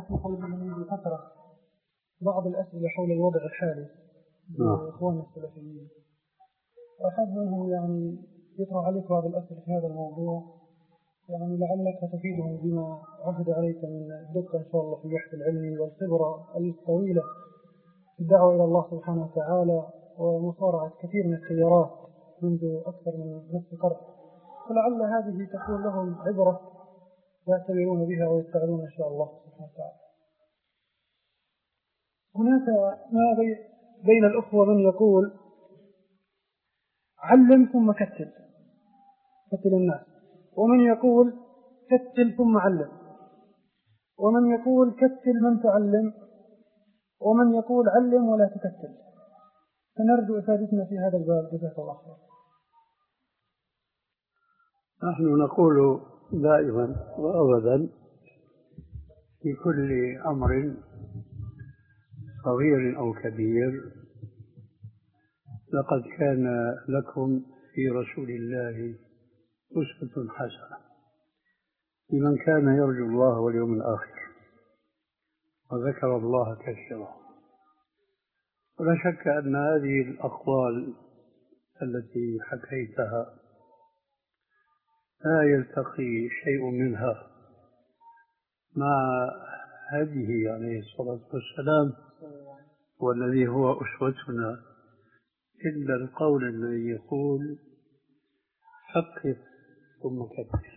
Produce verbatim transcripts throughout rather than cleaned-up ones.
تسمح لي من فترة بعض الأسئلة حول الوضع الحالي لإخواننا السلفيين، وأحب منهم يعني يطرح عليك بعض الأسئلة في هذا الموضوع، يعني لعلك تفيدهم بما عهد عليك من الدقة إن شاء الله في البحث العلمي والخبرة الطويلة في الدعوة إلى الله سبحانه وتعالى ومصارعة كثير من التيارات منذ أكثر من نصف قرن، ولعل هذه تكون لهم عبرة يعتبرون بها ويتعلمون إن شاء الله سبحانه وتعالى. هناك ما بين الأخوة من يقول علم ثم كتل كتل الناس، ومن يقول كتل ثم علم، ومن يقول كتل من تعلم، ومن يقول علم ولا تكتل. فنرجو إفادتنا في هذا الباب جزاك الله خير. نحن نقول دائما وأبدا في كل أمر صغير أو كبير لقد كان لكم في رسول الله أسوة حسنة لمن كان يرجو الله واليوم الآخر وذكر الله كثيرا. ولا شك أن هذه الأقوال التي حكيتها لا يلتقي شيء منها مع هديه عليه الصلاة والسلام والذي هو أسوتنا، إلا القول الذي يقول فقه ثم كبر.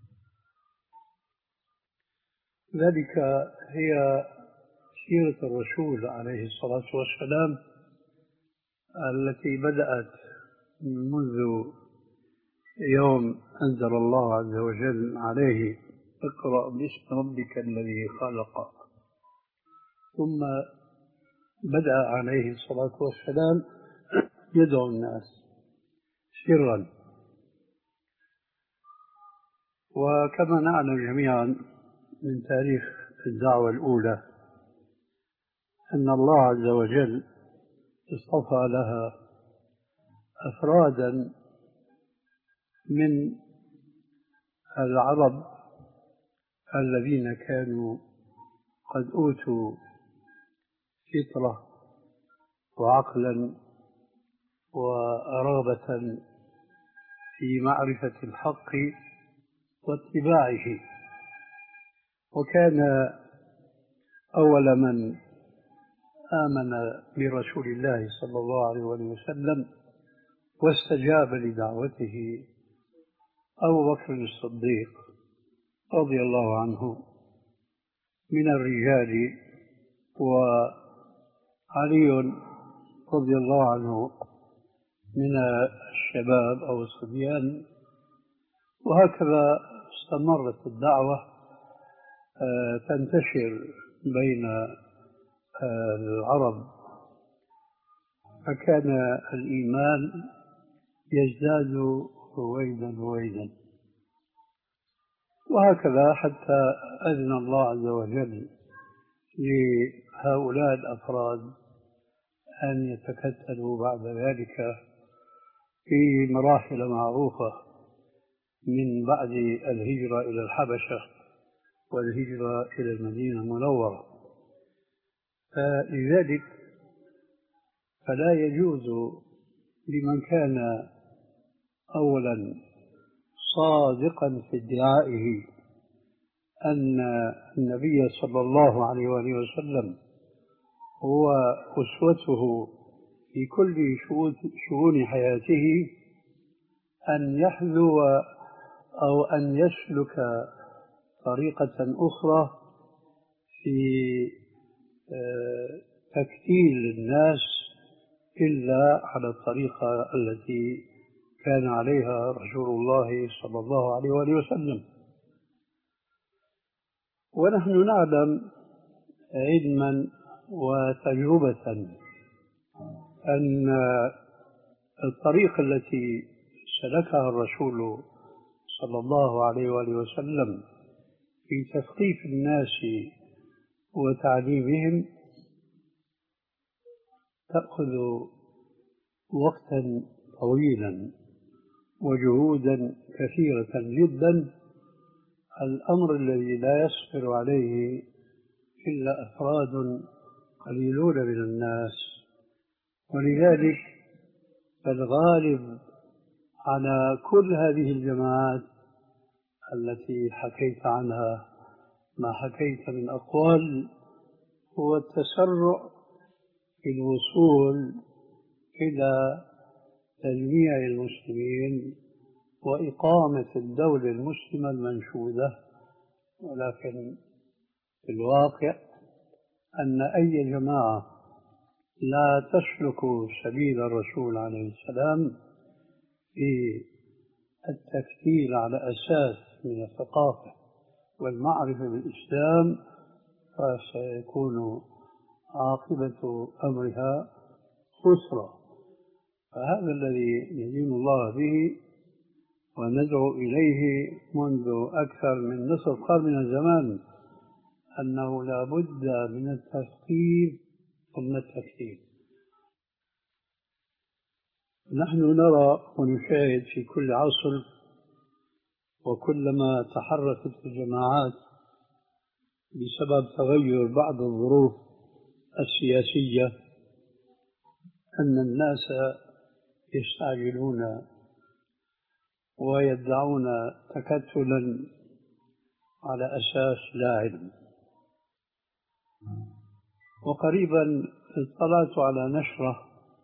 ذلك هي سيرة الرسول عليه الصلاة والسلام التي بدأت منذ يوم أنزل الله عز وجل عليه اقرأ باسم ربك الذي خلق، ثم بدأ عليه الصلاة والسلام يدعو الناس سرا. وكما نعلم جميعا من تاريخ الدعوة الأولى أن الله عز وجل اصطفى لها أفرادا من العرب الذين كانوا قد أوتوا فطرة وعقلا ورغبة في معرفة الحق واتباعه. وكان أول من آمن برسول الله صلى الله عليه وسلم واستجاب لدعوته أبو بكر الصديق رضي الله عنه من الرجال، وعلي رضي الله عنه من الشباب أو الصبيان. وهكذا استمرت الدعوة تنتشر بين العرب، فكان الإيمان يزداد رويدا رويدا. وهكذا حتى أذن الله عز وجل لهؤلاء الأفراد أن يتكتلوا بعد ذلك في مراحل معروفة من بعد الهجرة إلى الحبشة والهجرة إلى المدينة المنورة. فلذلك فلا يجوز لمن كان أولا صادقا في ادعائه أن النبي صلى الله عليه وآله وسلم هو أسوته في كل شؤون حياته أن يحذو أو أن يسلك طريقة أخرى في تكتيل الناس إلا على الطريقة التي كان عليها رسول الله صلى الله عليه وآله وسلم. ونحن نعلم علما وتجربة أن الطريقة التي سلكها الرسول صلى الله عليه وآله وسلم في تثقيف الناس وتعليمهم تأخذ وقتا طويلا وجهودا كثيرة جدا، الأمر الذي لا يصبر عليه في إلا أفراد قليلون من الناس، ولذلك الغالب على كل هذه الجماعات التي حكيت عنها ما حكيت من أقوال هو التسرع في الوصول إلى تجميع المسلمين وإقامة الدولة المسلمة المنشودة. ولكن في الواقع أن أي جماعة لا تسلك سبيل الرسول عليه السلام في التكتيل على أساس من الثقافة والمعرفة بالإسلام فسيكون عاقبة أمرها خسرة. فهذا الذي ندين الله به وندعو إليه منذ أكثر من نصف قرن من الزمان، أنه لا بد من التثقيف ثم التكتيل. نحن نرى ونشاهد في كل عصر وكلما تحركت الجماعات بسبب تغير بعض الظروف السياسية أن الناس يستعجلون ويدعون تكتلا على أساس لا علم. وقريبا اطلعت على نشرة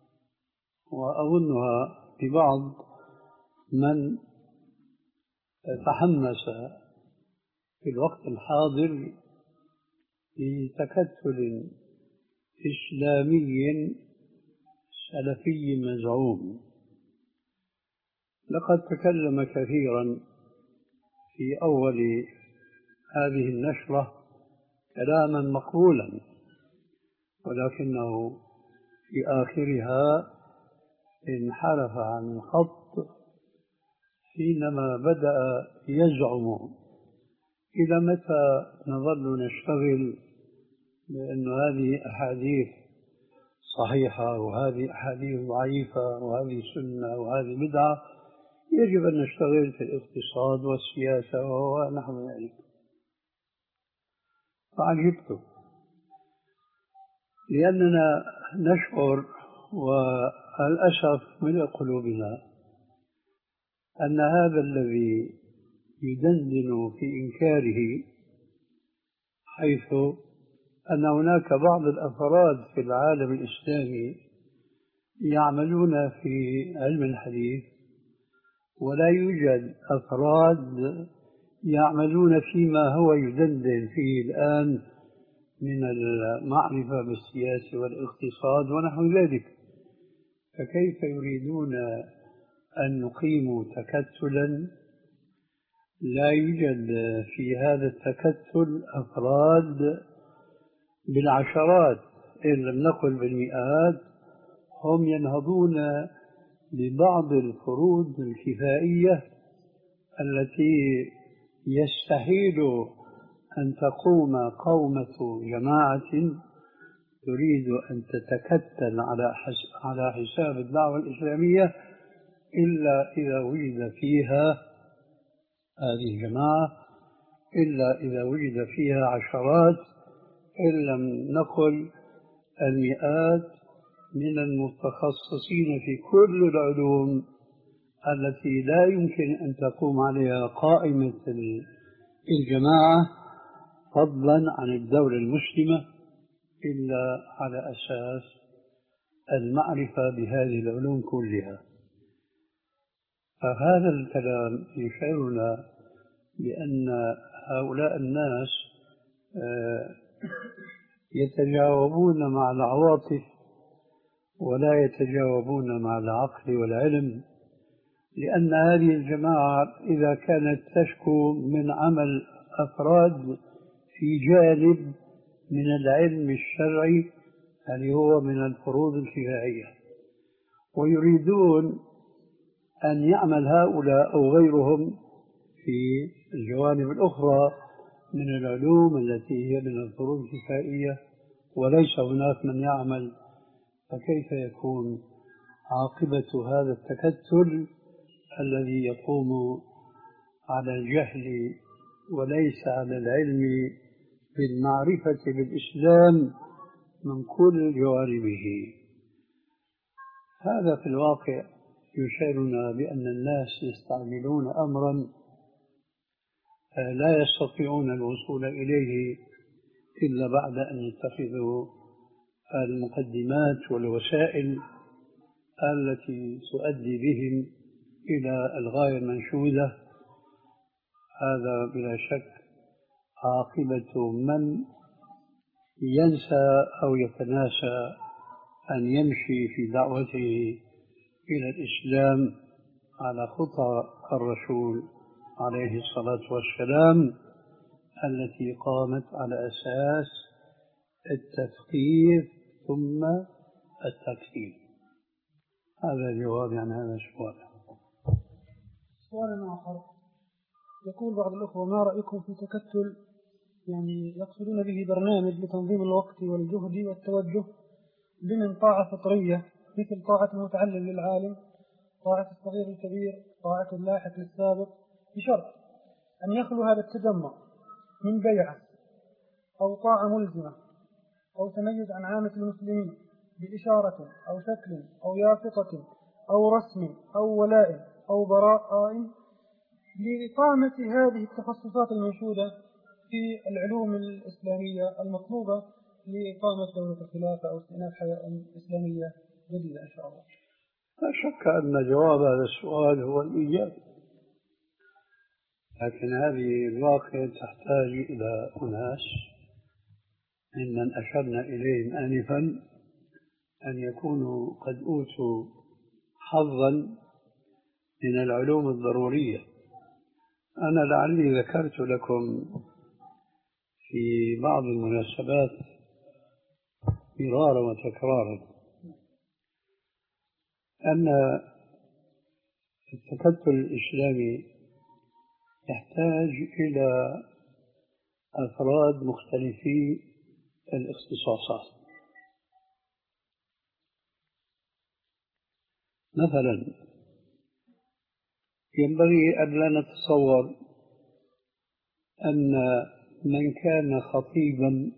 وأظنها ببعض من تحمس في الوقت الحاضر لتكتل إسلامي سلفي مزعوم. لقد تكلم كثيرا في أول هذه النشرة كلاما مقبولا، ولكنه في آخرها انحرف عن الخط حينما بدأ يزعم إلى متى نظل نشتغل بأن هذه أحاديث صحيحة وهذه أحاديث ضعيفة وهذه سنة وهذه بدعة، يجب أن نشتغل في الاقتصاد والسياسة ونحو ذلك. فعجبت لأننا نشعر والأسف من قلوبنا أن هذا الذي يدندن في إنكاره، حيث أن هناك بعض الأفراد في العالم الإسلامي يعملون في علم الحديث ولا يوجد أفراد يعملون فيما هو يدندن فيه الآن من المعرفة بالسياسة والاقتصاد ونحو ذلك. فكيف يريدون أن يقيموا تكتلا لا يوجد في هذا التكتل أفراد بالعشرات إن لم نقل بالمئات هم ينهضون ببعض الفروض الكفائية التي يستحيل أن تقوم قومة جماعة تريد أن تتكتل على على حساب الدعوة الإسلامية إلا إذا وجد فيها هذه الجماعة، إلا إذا وجد فيها عشرات إن لم نقل المئات من المتخصصين في كل العلوم التي لا يمكن أن تقوم عليها قائمة الجماعة فضلا عن الدولة المسلمة إلا على أساس المعرفة بهذه العلوم كلها. فهذا الكلام يشعرنا بأن هؤلاء الناس يتجاوبون مع العواطف ولا يتجاوبون مع العقل والعلم، لأن هذه الجماعة إذا كانت تشكو من عمل أفراد في جانب من العلم الشرعي اللي هو من الفروض الكفائية ويريدون أن يعمل هؤلاء أو غيرهم في الجوانب الأخرى من العلوم التي هي من الفروض الكفائية وليس هناك من يعمل، فكيف يكون عاقبة هذا التكتل الذي يقوم على الجهل وليس على العلم بالمعرفة بالإسلام من كل جوانبه. هذا في الواقع يشعرنا بأن الناس يستعملون أمرا لا يستطيعون الوصول إليه إلا بعد أن يتخذوا المقدمات والوسائل التي تؤدي بهم إلى الغاية المنشودة. هذا بلا شك عاقبة من ينسى أو يتناسى أن يمشي في دعوته إلى الإسلام على خطى الرسول عليه الصلاة والسلام التي قامت على أساس التثقيف ثم التكفير. هذا جواب عن هذا السؤال. سؤال آخر يقول بعض الأخوة: ما رأيكم في تكتل، يعني يقصدون به برنامج لتنظيم الوقت والجهد والتوجه بمن طاعة فطرية مثل طاعة المتعلم للعالم، طاعة الصغير الكبير، طاعة اللاحق للسابق، بشرط أن يخلو هذا التجمع من بيعة أو طاعة ملزمة أو تميز عن عامة المسلمين بإشارة أو شكل أو يافطة أو رسم أو ولاء أو براء، لإقامة هذه التخصصات المنشودة في العلوم الإسلامية المطلوبة لإقامة دولة الخلافة أو استئناف حياة إسلامية جديدة إن شاء الله. لا شك أن جواب هذا السؤال هو الإيجاب، لكن هذه الواقع تحتاج إلى أناس ممن أشرنا إليهم آنفا أن يكونوا قد أوتوا حظا من العلوم الضرورية. أنا لعلي ذكرت لكم في بعض المناسبات مرارا وتكرارا أن التكتل الإسلامي يحتاج إلى أفراد مختلفي الاختصاصات. مثلا ينبغي أن لا نتصور أن من كان خطيبا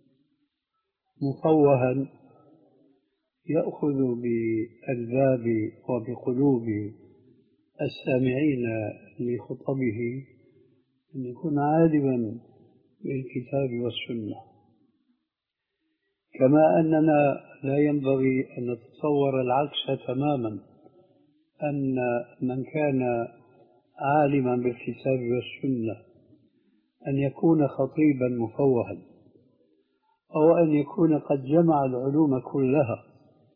مفوها يأخذ بالباب وبقلوب السامعين لخطبه أن يكون عالما بالكتاب والسنة، كما أننا لا ينبغي أن نتصور العكس تماما، أن من كان عالما بالكتاب والسنة أن يكون خطيبا مفوها أو أن يكون قد جمع العلوم كلها،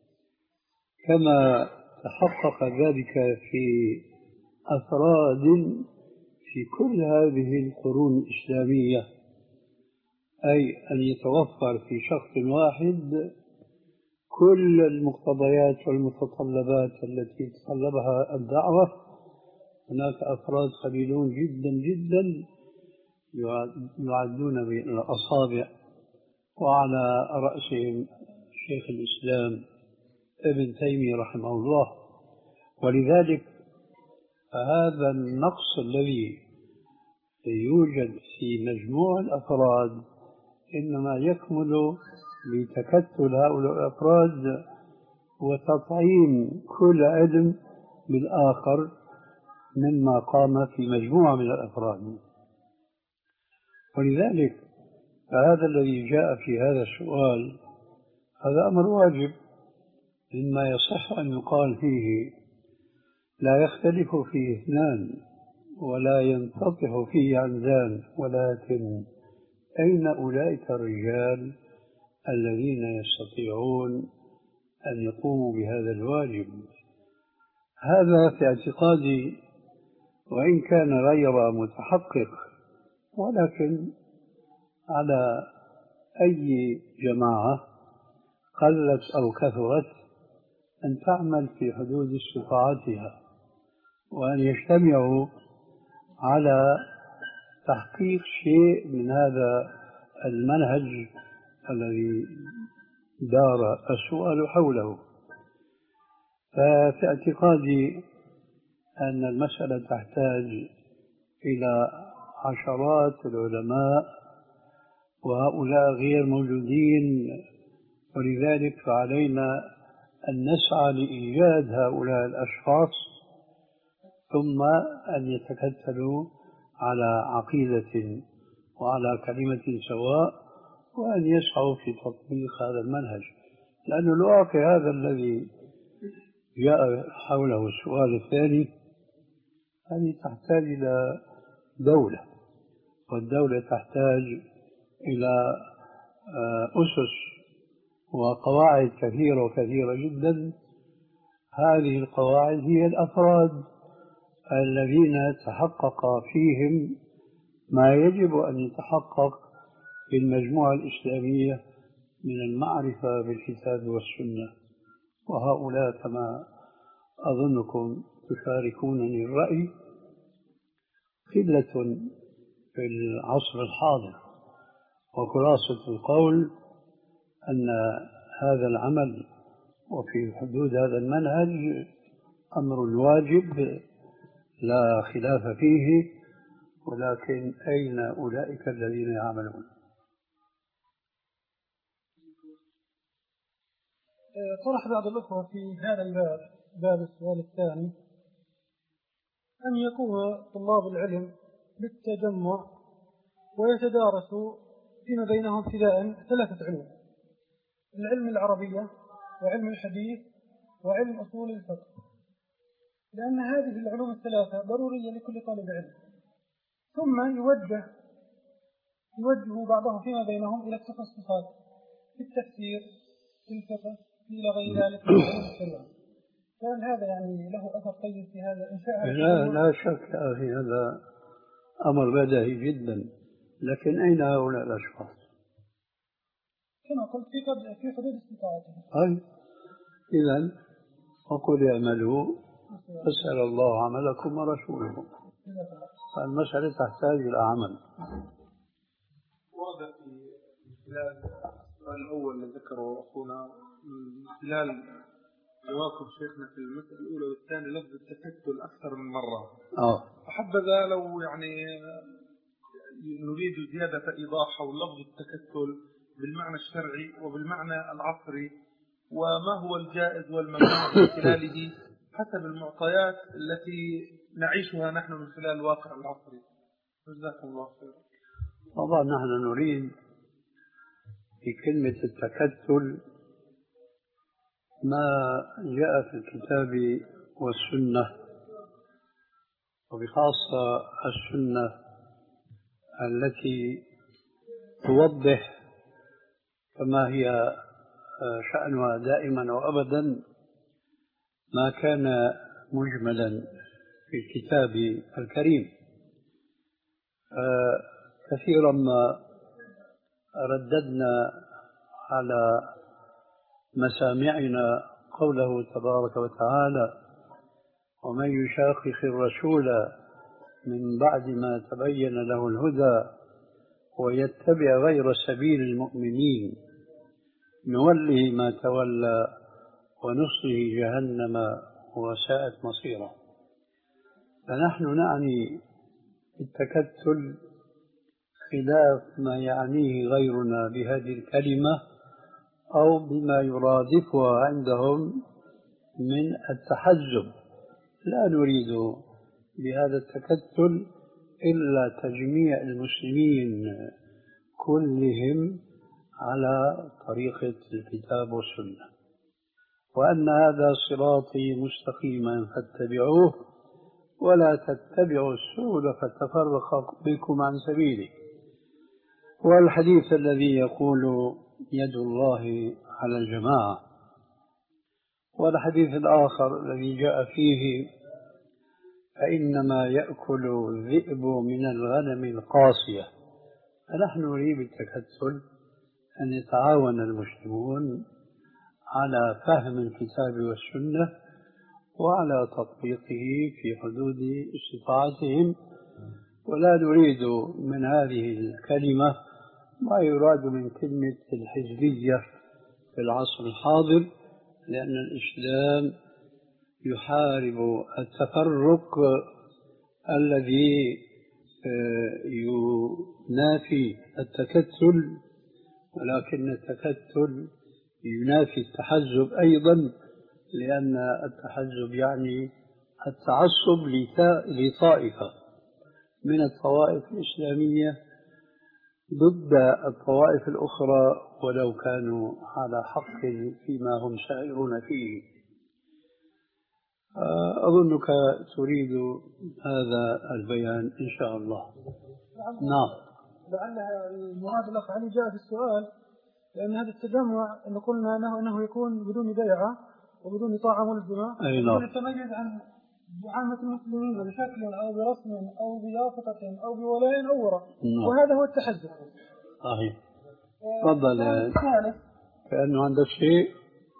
كما تحقق ذلك في أفراد في كل هذه القرون الإسلامية، أي أن يتوفر في شخص واحد كل المقتضيات والمتطلبات التي تطلبها الدعوة. هناك أفراد قليلون جدا جدا يعدون بالأصابع، وعلى رأسهم شيخ الإسلام ابن تيمية رحمه الله. ولذلك هذا النقص الذي يوجد في مجموع الأفراد إنما يكمل بتكتل هؤلاء الأفراد وتطعيم كل علم بالآخر مما قام في مجموعة من الأفراد. ولذلك فهذا الذي جاء في هذا السؤال هذا أمر واجب، مما يصح أن يقال فيه لا يختلف فيه اثنان ولا ينتطح فيه عمدان، ولكن أين أولئك الرجال الذين يستطيعون أن يقوموا بهذا الواجب؟ هذا في اعتقادي، وإن كان غير متحقق، ولكن على أي جماعة قلت أو كثرت أن تعمل في حدود استطاعتها، وأن يجتمعوا على تحقيق شيء من هذا المنهج الذي دار السؤال حوله. ففي اعتقادي أن المسألة تحتاج إلى عشرات العلماء وهؤلاء غير موجودين، ولذلك فعلينا أن نسعى لإيجاد هؤلاء الأشخاص، ثم أن يتكتلوا على عقيدة وعلى كلمة سواء، وأن يسعوا في تطبيق هذا المنهج. لأن الواقع هذا الذي جاء حوله السؤال الثاني، هذه تحتاج إلى دولة، والدولة تحتاج إلى أسس وقواعد كثيرة وكثيرة جدا. هذه القواعد هي الأفراد الذين تحقق فيهم ما يجب أن يتحقق في المجموعة الإسلامية من المعرفة بالكتاب والسنة، وهؤلاء كما أظنكم تشاركونني الرأي قلة في العصر الحاضر. وخلاصة القول أن هذا العمل وفي حدود هذا المنهج أمر واجب لا خلاف فيه، ولكن أين أولئك الذين يعملون؟ طرح بعض الأخوة في هذا الباب، باب السؤال الثاني، أن يكون طلاب العلم بالتجمع ويتدارسوا فيما بينهم ابتداء ثلاثة علوم: العلم العربية وعلم الحديث وعلم أصول الفقه، لأن هذه العلوم الثلاثة ضرورية لكل طالب علم، ثم يوجه يوجه بعضهم فيما بينهم إلى التخصصات في التفسير، في الفقه، إلى غير ذلك من علوم الشريعة. فهل هذا يعني له أثر طيب في هذا إنشاء؟ لا لا شك يا أخي، هذا أمر بديهي جدا، لكن أين هؤلاء الأشخاص؟ كما قلت في في حدود استطاعتهم. أي إذن وقل اعملوا فسأل الله عملكم ورسوله، فالمسألة تحتاج إلى عمل. ورد في خلال السؤال الأول اللي ذكره أخونا من خلال جوابكم شيخنا في المسألة الأولى والثانية لفظ التكتل أكثر من مرة. آه. فحبذا لو يعني نريد زيادة إيضاح حول لفظ التكتل بالمعنى الشرعي وبالمعنى العصري، وما هو الجائز والممنوع من خلاله حسب المعطيات التي نعيشها نحن من خلال الواقع العصري. جزاكم الله خير. طبعا نحن نريد في كلمة التكتل ما جاء في الكتاب والسنة، وبخاصة السنة التي توضح كما هي شأنها دائما وأبدا ما كان مجملا في الكتاب الكريم. كثيرا ما رددنا على مسامعنا قوله تبارك وتعالى: ومن يشاقق الرسول من بعد ما تبين له الهدى ويتبع غير سبيل المؤمنين نوله ما تولى ونصله جهنم وساءت مصيرا. فنحن نعني التكتل خلاف ما يعنيه غيرنا بهذه الكلمة أو بما يرادفها عندهم من التحزب. لا نريد بهذا التكتل إلا تجميع المسلمين كلهم على طريقة الكتاب والسنة، وأن هذا صراطي مستقيما فاتبعوه ولا تتبعوا السبل فتفرق بكم عن سبيله. والحديث الذي يقول يد الله على الجماعة، والحديث الآخر الذي جاء فيه فإنما يأكل الذئب من الغنم القاسية. فنحن نريد بالتكتل أن يتعاون المسلمون على فهم الكتاب والسنة وعلى تطبيقه في حدود استطاعتهم، ولا نريد من هذه الكلمة ما يراد من كلمة الحزبية في العصر الحاضر، لأن الإسلام يحارب التفرق الذي نافي التكتل، ولكن التكتل ينافي التحزب أيضا، لأن التحزب يعني التعصب لطائفة من الطوائف الإسلامية ضد الطوائف الأخرى ولو كانوا على حق فيما هم سائرون فيه. أظنك تريد هذا البيان إن شاء الله. نعم. لعل المراد الأخ علي جاء في السؤال لأن هذا التجمع أن قلنا أنه, أنه يكون بدون بيعة وبدون طاعة ملزمة، أي نعم، يتميز عن عامة المسلمين بشكل أو برسم أو بيافطة أو بولاء أو وراء، وهذا هو التحزب. صحيح. تفضل. كأنه عندك شيء.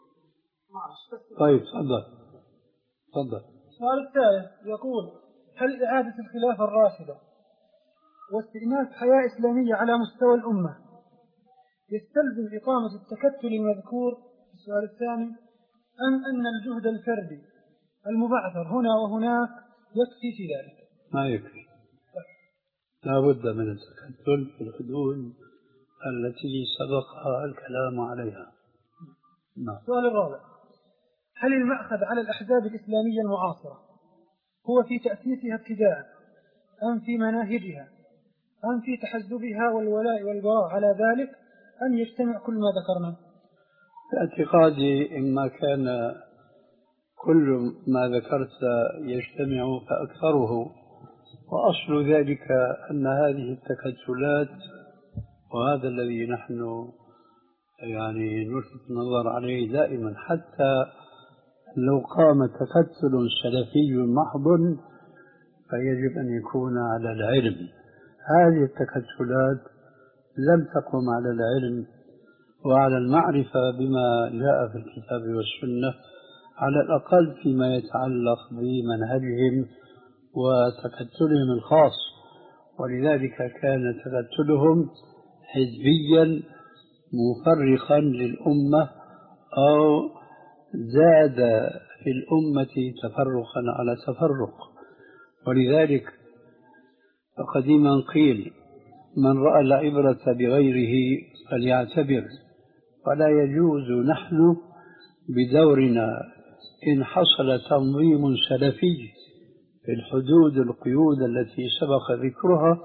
طيب تفضل تفضل. السؤال الثالث يقول: هل إعادة الخلافة الراشدة واستئناف حياة إسلامية على مستوى الأمة يستلزم إقامة التكتل المذكور في السؤال الثاني، أم أن الجهد الفردي المبعثر هنا وهناك يكفي في ذلك؟ ما يكفي، لا بد من التكتل في الحدود التي سبق الكلام عليها. نعم. السؤال الرابع: هل المأخذ على الأحزاب الإسلامية المعاصرة هو في تأسيسها ابتداء، أم في مناهجها، أم في تحزبها والولاء والبراء على ذلك، أم يجتمع كل ما ذكرنا؟ باعتقادي إما كان كل ما ذكرت يجتمع فأكثره، وأصل ذلك أن هذه التكتلات، وهذا الذي نحن يعني نلفت النظر عليه دائما، حتى لو قام تكتل سلفي محض فيجب أن يكون على العلم. هذه التكتلات لم تقم على العلم وعلى المعرفة بما جاء في الكتاب والسنة، على الأقل فيما يتعلق بمنهجهم وتكتلهم الخاص، ولذلك كان تكتلهم حزبيا مفرقا للأمة أو زاد في الأمة تفرقا على تفرق. ولذلك قديما قيل: من رأى العبرة بغيره فليعتبر. فلا يجوز نحن بدورنا إن حصل تنظيم سلفي في الحدود القيود التي سبق ذكرها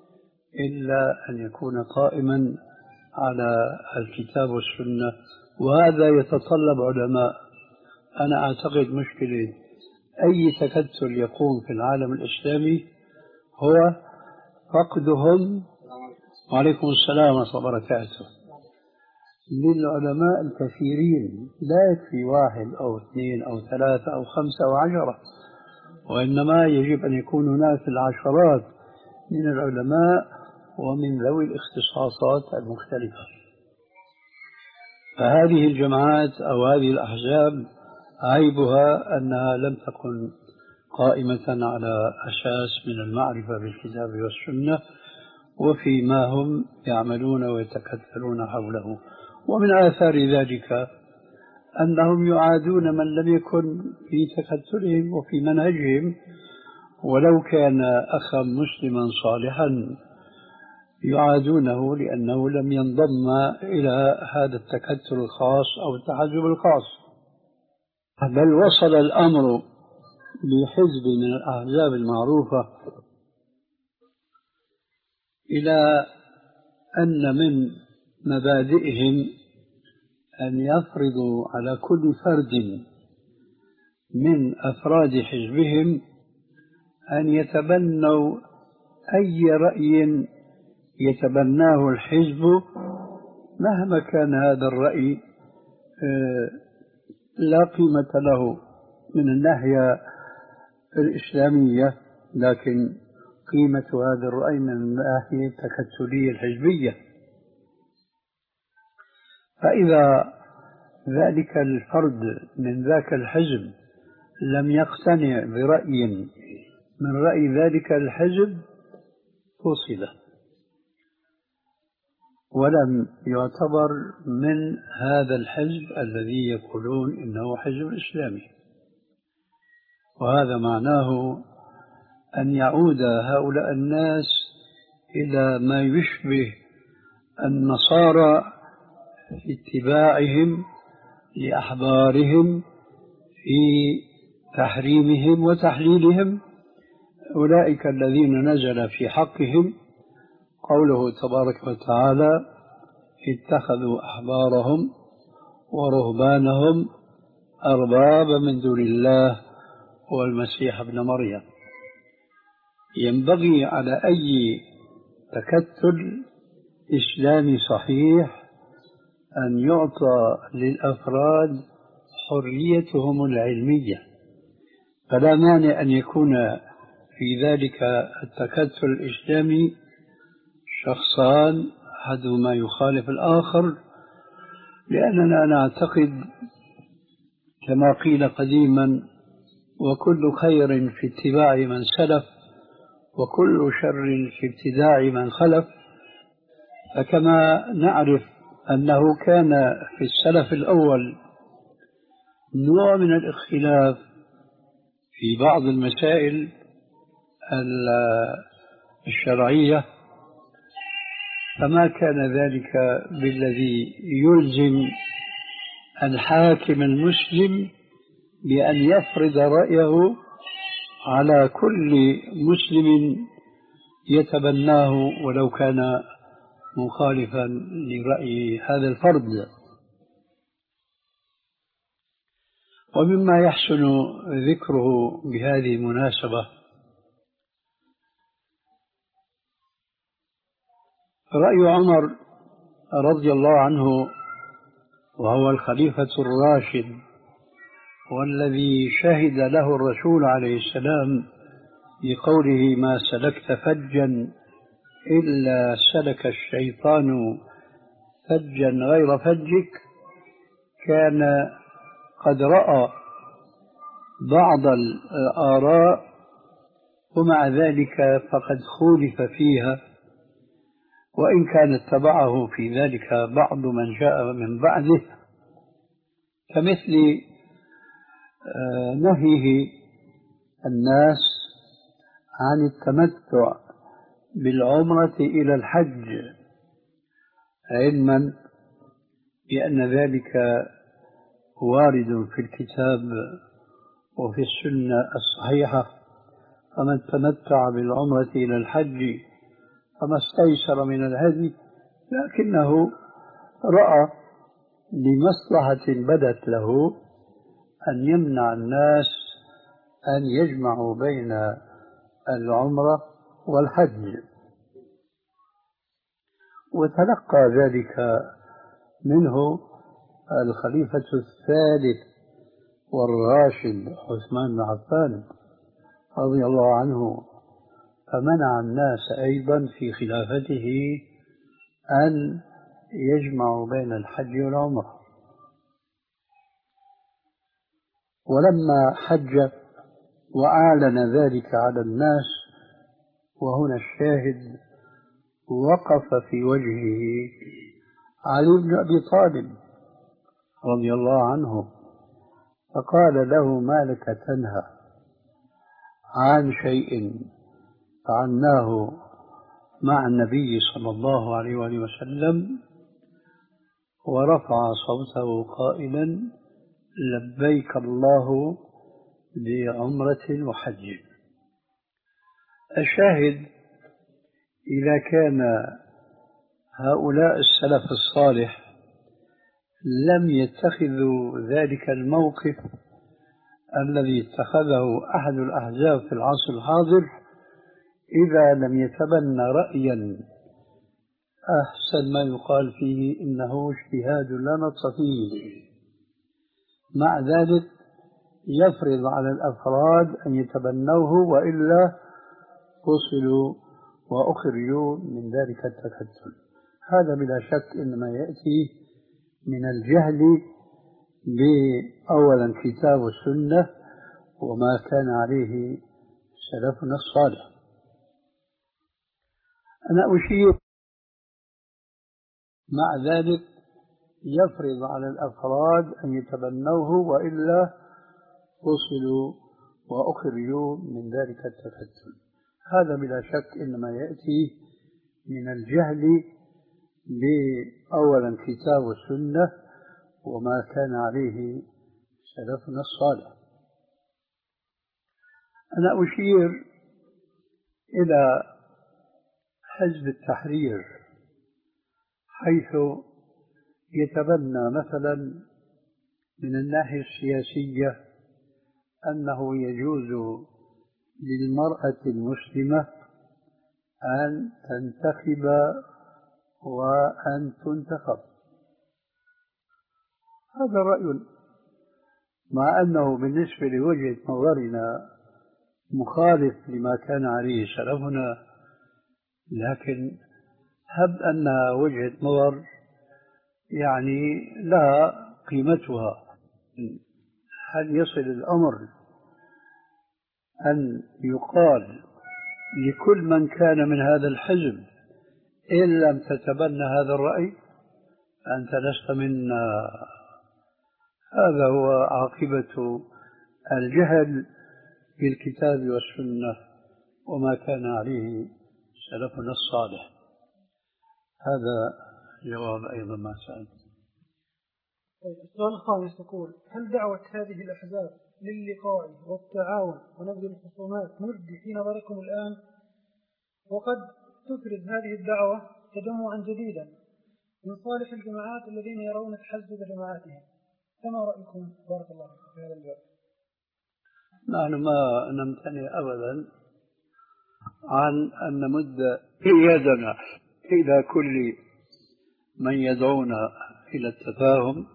إلا أن يكون قائما على الكتاب والسنة، وهذا يتطلب علماء. أنا أعتقد مشكلة أي تكتل يقوم في العالم الإسلامي هو فقدهم، وعليكم السلام ورحمة الله وبركاته، للعلماء الكثيرين. لا يكفي واحد أو اثنين أو ثلاثة أو خمسة أو عشرة، وإنما يجب أن يكون هناك العشرات من العلماء ومن ذوي الاختصاصات المختلفة. فهذه الجماعات أو هذه الأحزاب عيبها أنها لم تكن قائمة على أساس من المعرفة بالكتاب والسنة وفيما هم يعملون ويتكتلون حوله. ومن آثار ذلك أنهم يعادون من لم يكن في تكتلهم وفي منهجهم، ولو كان أخا مسلما صالحا يعادونه لأنه لم ينضم إلى هذا التكتل الخاص أو التحزب الخاص. بل وصل الأمر لحزب من الأحزاب المعروفة إلى أن من مبادئهم أن يفرضوا على كل فرد من أفراد حزبهم أن يتبنوا أي رأي يتبناه الحزب مهما كان هذا الرأي لا قيمة له من الناحية الإسلامية، لكن قيمة هذا الرأي من الناحية التكتلية الحزبية. فإذا ذلك الفرد من ذاك الحزب لم يقتنع برأي من رأي ذلك الحزب فصل ولم يعتبر من هذا الحزب الذي يقولون إنه حزب إسلامي. وهذا معناه أن يعود هؤلاء الناس إلى ما يشبه النصارى في اتباعهم لأحبارهم في تحريمهم وتحليلهم. أولئك الذين نزل في حقهم قوله تبارك وتعالى: اتخذوا أحبارهم ورهبانهم أربابا من دون الله والمسيح ابن مريم. ينبغي على أي تكتل إسلامي صحيح أن يعطى للأفراد حريتهم العلمية، فلا مانع أن يكون في ذلك التكتل الإسلامي شخصان أحدهما يخالف الآخر، لأننا نعتقد كما قيل قديما: وكل خير في اتباع من سلف وكل شر في ابتداع من خلف. فكما نعرف أنه كان في السلف الأول نوع من الاختلاف في بعض المسائل الشرعية، فما كان ذلك بالذي يلزم الحاكم المسلم بأن يفرض رأيه على كل مسلم يتبناه ولو كان مخالفا لرأي هذا الفرد. ومما يحسن ذكره بهذه المناسبة رأي عمر رضي الله عنه، وهو الخليفة الراشد والذي شهد له الرسول عليه السلام بقوله: ما سلكت فجا إلا سلك الشيطان فجا غير فجك. كان قد رأى بعض الآراء ومع ذلك فقد خولف فيها، وإن كان اتبعه في ذلك بعض من جاء من بعده، كمثل نهيه الناس عن التمتع بالعمرة إلى الحج، علما بأن ذلك وارد في الكتاب وفي السنة الصحيحة: فمن تمتع بالعمرة إلى الحج فما استيسر من الهدي. لكنه رأى لمصلحة بدت له أن يمنع الناس أن يجمعوا بين العمرة والحج، وتلقى ذلك منه الخليفة الثالث والراشد عثمان بن عفان رضي الله عنه، فمنع الناس أيضا في خلافته أن يجمعوا بين الحج والعمرة. ولما حج وأعلن ذلك على الناس، وهنا الشاهد، وقف في وجهه علي بن أبي طالب رضي الله عنه فقال له: ما لك تنهى عن شيء فعلناه مع النبي صلى الله عليه وآله وسلم؟ ورفع صوته قائلا: لبيك الله بعمرة وحج. الشاهد: إذا كان هؤلاء السلف الصالح لم يتخذوا ذلك الموقف الذي اتخذه أحد الأحزاب في العصر الحاضر، إذا لم يتبنى رأيا أحسن ما يقال فيه إنه اجتهاد لا نص فيه، مع ذلك يفرض على الأفراد أن يتبنوه، وإلا فصلوا وأخرجوا من ذلك التكتل. هذا بلا شك إنما يأتي من الجهل بأولا كتاب السنة وما كان عليه سلفنا الصالح. أنا أشير مع ذلك يفرض على الأفراد أن يتبنوه، وإلا فصلوا وأخرجوا من ذلك التكتل. هذا بلا شك إنما يأتي من الجهل بأولا الكتاب والسنة وما كان عليه سلفنا الصالح. أنا أشير إلى حزب التحرير، حيث يتبنى مثلا من الناحية السياسية أنه يجوز للمرأة المسلمة أن تنتخب وأن تنتخب. هذا رأي، مع أنه بالنسبة لوجهة نظرنا مخالف لما كان عليه سلفنا، لكن هب أنها وجهة نظر يعني لا قيمتها. هل يصل الأمر أن يقال لكل من كان من هذا الحزب إن لم تتبنى هذا الرأي أنت لست منا؟ هذا هو عاقبة الجهل بالكتاب والسنة وما كان عليه سلفنا الصالح. هذا جواب أيضا ما سألت. السؤال الخامس يقول: هل دعوة هذه الأحزاب للقاء والتعاون ونبذ الخصومات مجدي في نظركم الآن، وقد تفرز هذه الدعوة تجمعا جديدا من صالح الجماعات الذين يرون التحزب بجماعاتهم؟ فما رأيكم بارك الله فيكم في هذا الجواب؟ نحن ما نمتنع أبدا عن أن نمد يدنا إلى كل من يدعونا إلى التفاهم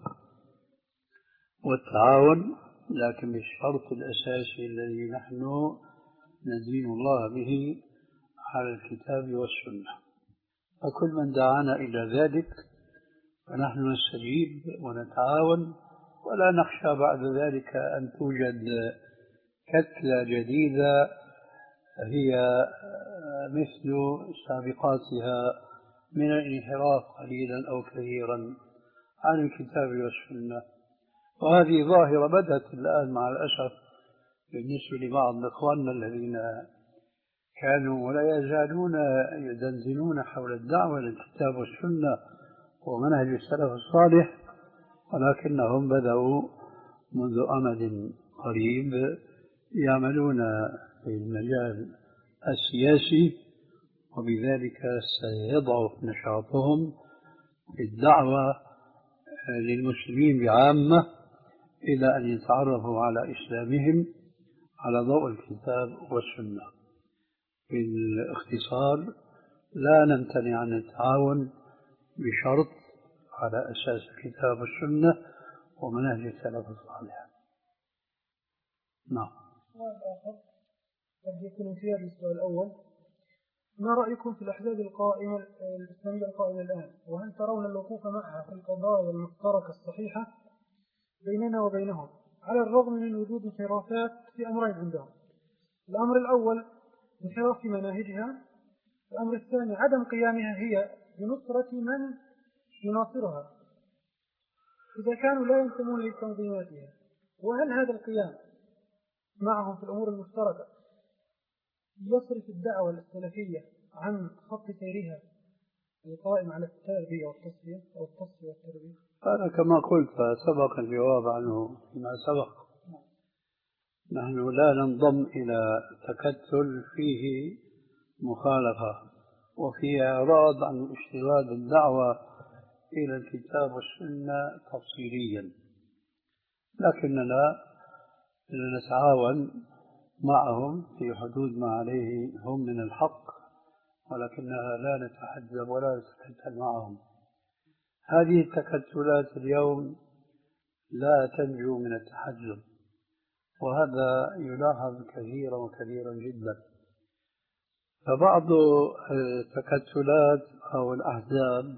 والتعاون، لكن بالشرط الأساسي الذي نحن ندين الله به على الكتاب والسنة. فكل من دعانا إلى ذلك فنحن نستجيب ونتعاون، ولا نخشى بعد ذلك أن توجد كتلة جديدة هي مثل سابقاتها من الانحراف قليلا أو كثيرا عن الكتاب والسنة. وهذه ظاهرة بدأت الآن مع الأسف بالنسبة لبعض إخواننا الذين كانوا ولا يزالون يدندنون حول الدعوة للكتاب والسنة ومنهج السلف الصالح، ولكنهم بدأوا منذ أمد قريب يعملون في المجال السياسي، وبذلك سيضعف نشاطهم في الدعوة للمسلمين بعامة إلى أن يتعرفوا على إسلامهم على ضوء الكتاب والسنة. بالاختصار لا نمتنع عن التعاون بشرط على أساس الكتاب والسنة ومنهج السلف الصالح. نعم. سؤال آخر قد يكون امتياز للسؤال الأول: ما رأيكم في الأحزاب القائمة الإسلامية القائمة الآن، وهل ترون الوقوف معها في القضايا المشتركة الصحيحة بيننا وبينهم على الرغم من وجود انحرافات في أمرين عندهم؟ الأمر الأول انحراف في مناهجها، الأمر الثاني عدم قيامها هي بنصرة من يناصرها إذا كانوا لا ينتمون لتنظيماتها، وهل هذا القيام معهم في الأمور المشتركة يصرف الدعوة السلفية عن خط سيرها القائم على التربية والتصفية أو التصفية والتربية؟ هذا كما قلت سبق الجواب عنه فيما سبق. نحن لا ننضم إلى تكتل فيه مخالفة وفيه إعراض عن اشتغال الدعوة إلى الكتاب والسنة تفصيليا، لكننا نتعاون معهم في حدود ما عليه هم من الحق، ولكننا لا نتحزب ولا نتكتل معهم. هذه التكتلات اليوم لا تنجو من التحزب، وهذا يلاحظ كثيرا وكثيرا جدا. فبعض التكتلات أو الأحزاب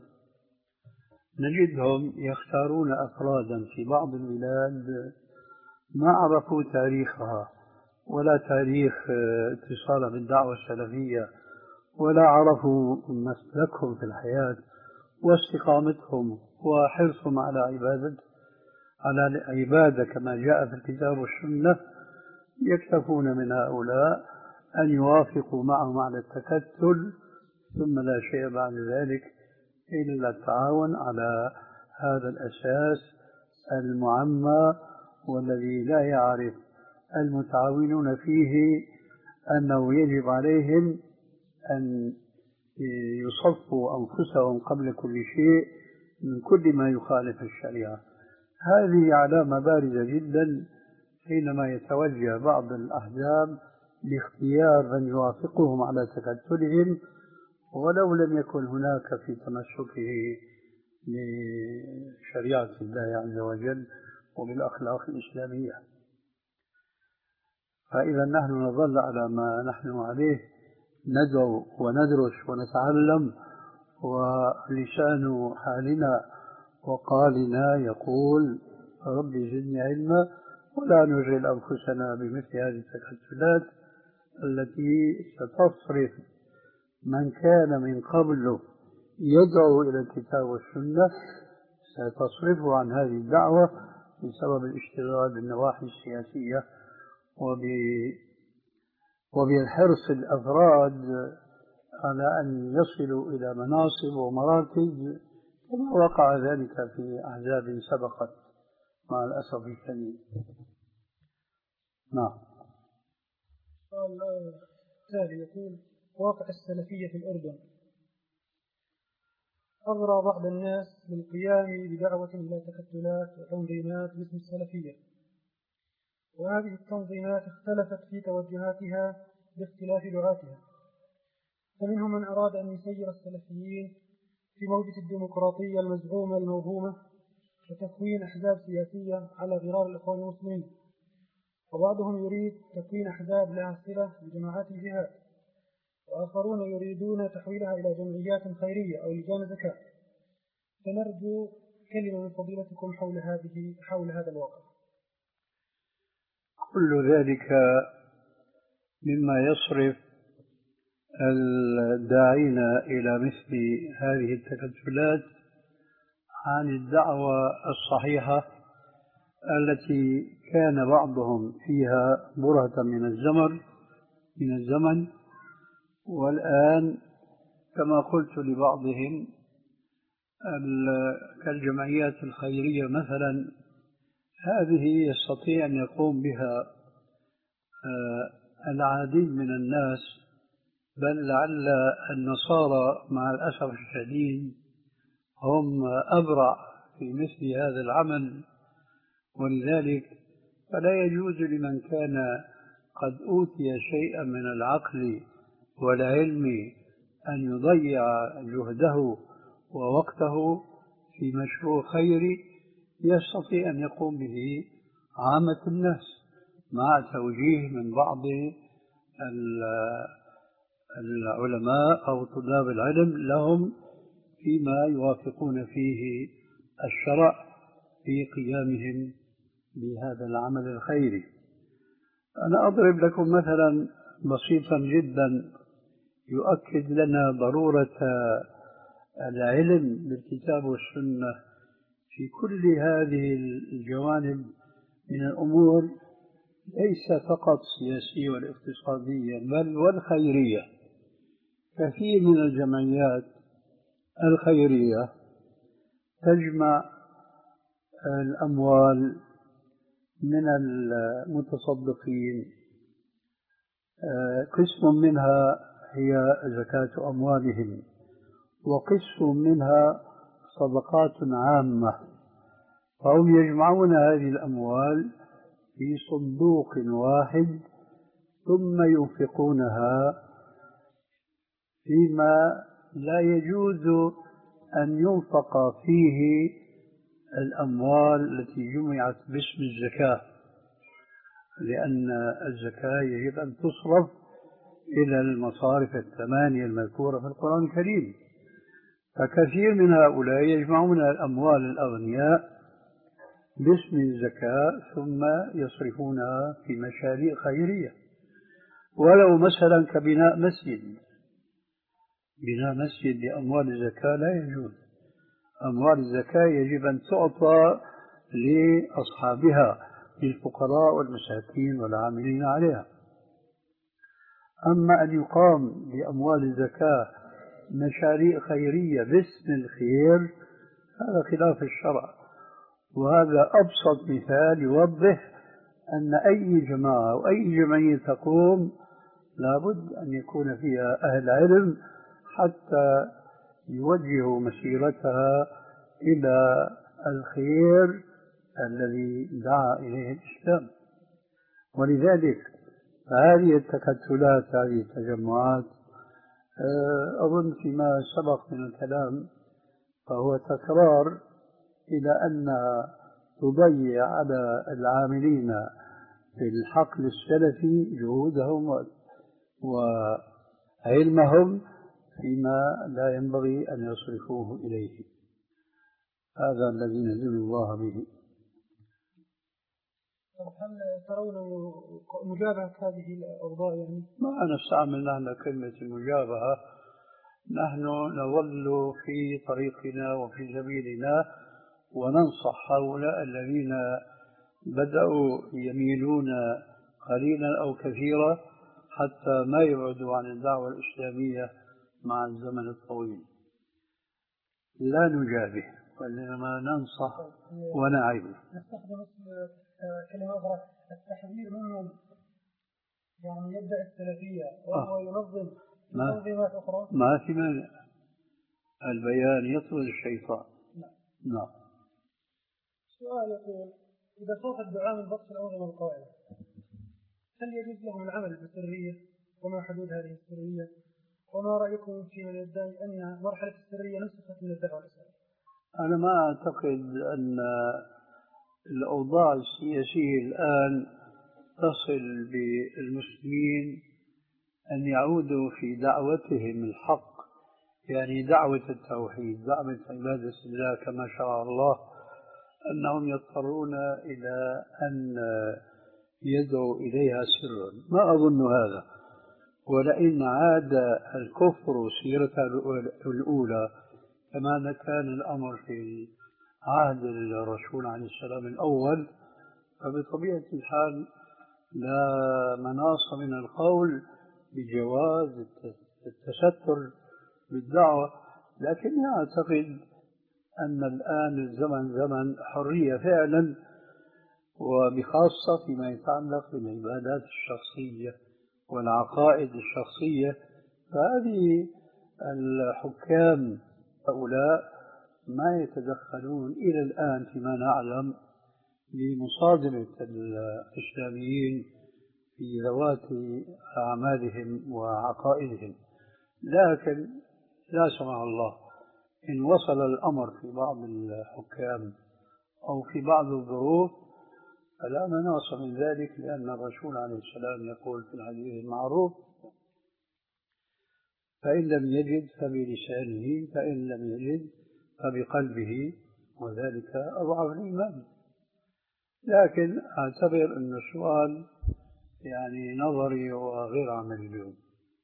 نجدهم يختارون أفرادا في بعض البلاد ما عرفوا تاريخها ولا تاريخ اتصالها بالدعوة السلفية، ولا عرفوا مسلكهم في الحياة واستقامتهم وحرصهم على عبادة على العبادة كما جاء في الكتاب والسنة. يكتفون من هؤلاء أن يوافقوا معهم على التكتل ثم لا شيء بعد ذلك إلا التعاون على هذا الأساس المعمى، والذي لا يعرف المتعاونون فيه أنه يجب عليهم أن يصفوا أنفسهم قبل كل شيء من كل ما يخالف الشريعة. هذه علامة بارزة جدا حينما يتوجه بعض الأحزاب لاختيار من يوافقهم على تكتلهم ولو لم يكن هناك في تمسكه بشريعة الله عز وجل وبالأخلاق الإسلامية. فإذا نحن نظل على ما نحن عليه، ندعو وندرس ونتعلم، ولسان حالنا وقالنا يقول رب زدني علما، ولا نشغل أنفسنا بمثل هذه التكتلات التي ستصرف من كان من قبل يدعو إلى الكتاب والسنة، ستصرفه عن هذه الدعوة بسبب الاشتغال بالنواحي السياسية وبالحرص الأفراد على أن يصلوا إلى مناصب ومراكز كما وقع ذلك في أحزاب سبقت مع الأسف الشديد. نعم. التالي يقول: واقع السلفية في الأردن. أغرى بعض الناس بالقيام بدعوة إلى تكتلات وتنظيمات باسم السلفية، وهذه التنظيمات اختلفت في توجهاتها باختلاف دعاتها، فمنهم من أراد أن يسير السلفيين في موجة الديمقراطية المزعومة الموهومة وتكوين أحزاب سياسية على غرار الإخوان المسلمين، وبعضهم يريد تكوين أحزاب لها صلة بجماعات الجهاد، وآخرون يريدون تحويلها إلى جمعيات خيرية أو لجان زكاة. فنرجو كلمة من فضيلتكم حول هذه حول هذا الواقع. كل ذلك مما يصرف الداعين إلى مثل هذه التكتلات عن الدعوة الصحيحة التي كان بعضهم فيها برهة من الزمن من الزمن والآن كما قلت لبعضهم كالجمعيات الخيرية مثلا، هذه يستطيع أن يقوم بها العديد من الناس، بل لعل النصارى مع الأسف الشديد هم أبرع في مثل هذا العمل، ولذلك فلا يجوز لمن كان قد أوتي شيئا من العقل والعلم أن يضيع جهده ووقته في مشروع خيري يستطيع أن يقوم به عامة الناس مع توجيه من بعض العلماء أو طلاب العلم لهم فيما يوافقون فيه الشرع في قيامهم بهذا العمل الخيري. أنا أضرب لكم مثلا بسيطا جدا يؤكد لنا ضرورة العلم بالكتاب والسنة في كل هذه الجوانب من الأمور، ليس فقط سياسية والاقتصادية بل والخيرية. كثير من الجمعيات الخيرية تجمع الأموال من المتصدقين، قسم منها هي زكاة أموالهم، وقسم منها صدقات عامة، فهم يجمعون هذه الأموال في صندوق واحد ثم ينفقونها فيما لا يجوز أن ينفق فيه الأموال التي جمعت باسم الزكاة، لأن الزكاة يجب أن تصرف إلى المصارف الثمانية المذكورة في القرآن الكريم. فكثير من هؤلاء يجمعون الأموال الأغنياء باسم الزكاة ثم يصرفونها في مشاريع خيرية، ولو مثلا كبناء مسجد. بناء مسجد بأموال الزكاة لا يجوز. أموال الزكاة يجب أن تعطى لأصحابها، للفقراء والمساكين والعاملين عليها. أما أن يقام بأموال الزكاة مشاريع خيرية باسم الخير هذا خلاف الشرع. وهذا أبسط مثال يوضح أن أي جماعة أو أي جمعية تقوم لابد أن يكون فيها أهل علم حتى يوجهوا مسيرتها إلى الخير الذي دعا إليه الإسلام. ولذلك هذه التكتلات هذه التجمعات أظن فيما سبق من الكلام فهو تكرار إلى أن تضيع على العاملين في الحقل السلفي جهودهم وعلمهم فيما لا ينبغي أن يصرفوه إليه. هذا الذي نزل الله به. هل ترون مجابهة هذه الأوضاع؟ يعني ما نستعمل نحن كلمة المجابهة، نحن نظل في طريقنا وفي سبيلنا وننصح هؤلاء الذين بدأوا يميلون قليلا أو كثيرا حتى ما يبعدوا عن الدعوة الإسلامية مع الزمن الطويل. لا نجابه وإنما ننصح ونعظ. نستخدم كلمة أخرى، التحذير ممن يعني يبدأ السلفية وهو آه. ينظم ما تنظيمات أخرى. ما في مانع، البيان يطرد الشيطان. نعم. نعم. سؤال يقول: إذا صاف الدعاء من بطش الأنظمة القائمة هل يجوز لهم العمل بالسرية؟ وما حدود هذه السرية؟ وما رأيكم في من يدعي أن مرحلة السرية نسخت من الدعوة الإسلامية؟ أنا ما أعتقد أن الأوضاع السياسية الآن تصل بالمسلمين أن يعودوا في دعوتهم الحق، يعني دعوة التوحيد، دعوة عبادة الله كما شرع الله، أنهم يضطرون إلى أن يدعوا إليها سرا. ما أظن هذا. ولئن عاد الكفر سيرته الأولى كما كان الأمر في عهد الرسول عليه السلام الأول، فبطبيعة الحال لا مناص من القول بجواز التستر بالدعوة. لكني أعتقد أن الآن الزمن زمن حرية فعلا، وبخاصة فيما يتعلق بالعبادات الشخصية والعقائد الشخصية. فهذه الحكام هؤلاء ما يتدخلون إلى الآن فيما نعلم لمصادمة الإسلاميين في ذوات أعمالهم وعقائدهم. لكن لا سمح الله إن وصل الأمر في بعض الحكام أو في بعض الظروف فلا مناص من ذلك، لأن الرسول عليه السلام يقول في الحديث المعروف: فإن لم يجد فبلسانه، فإن لم يجد فبقلبه، وذلك أضعف الإيمان. لكن أعتبر أن السؤال يعني نظري وغير عملي اليوم.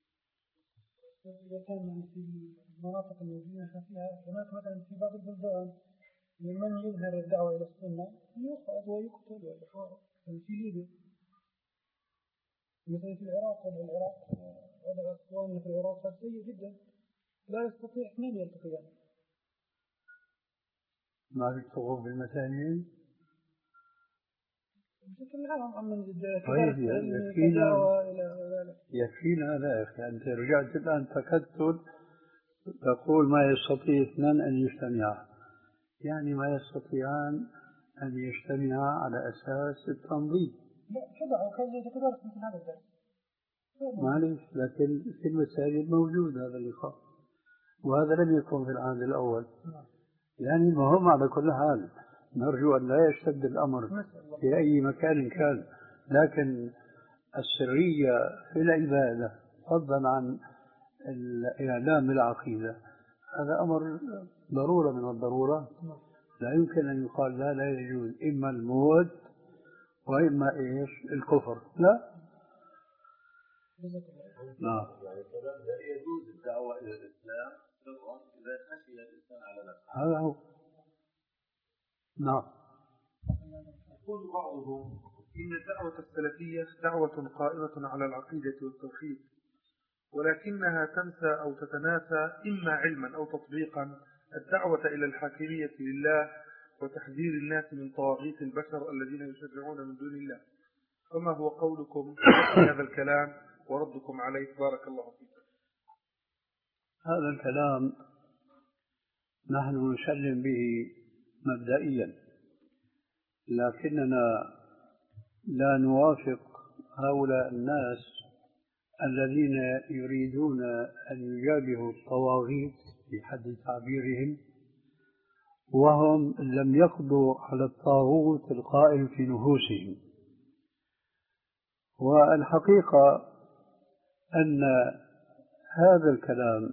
إذا كان في المناطق الذين فيها هناك مثلا في بعض البلدان لمن يظهر الدعوة إلى السنة يؤخذ ويقتل ويحارب، في ليبيا مثلا في العراق. وضع العراق وضع إخواننا في العراق سيء جدا، لا يستطيع اثنين يلتقيان. ما في التغوف بالمثانين بشكل عام عمن طيب يكفينا يكفينا هذا يا أخي. أنت رجعت الآن تكتل تقول ما يستطيع اثنان أن يجتمعا، يعني ما يستطيعان أن يجتمعا على أساس التنظيم. لا كذا وكذا يتكرر مثل هذا الدرس معلش، لكن في المساجد موجود هذا اللقاء، وهذا لم يكن في العهد الأول. يعني المهم على كل حال نرجو أن لا يشتد الأمر في أي مكان كان، لكن السرية في العبادة فضلا عن الإعلام بالعقيدة هذا أمر ضرورة من الضرورات. لا يمكن أن يقال لا لا يجوز إما الموت وإما إيش الكفر. لا نعم. يعني لا يجوز الدعوة إلى الإسلام إذا خشي الإنسان على نفسه. هذا هو. نعم. يقول بعضهم إن الدعوة السلفية دعوة قائمة على العقيدة والتوحيد، ولكنها تنسى أو تتناسى إما علما أو تطبيقا الدعوة إلى الحاكمية لله وتحذير الناس من طواغيت البشر الذين يشرعون من دون الله. فما هو قولكم في هذا الكلام وردكم عليه؟ بارك الله فيكم. هذا الكلام نحن نسلم به مبدئيا، لكننا لا نوافق هؤلاء الناس الذين يريدون أن يجابهوا الطواغيت بحد تعبيرهم، وهم لم يقضوا على الطاغوت القائم في نفوسهم. والحقيقة أن هذا الكلام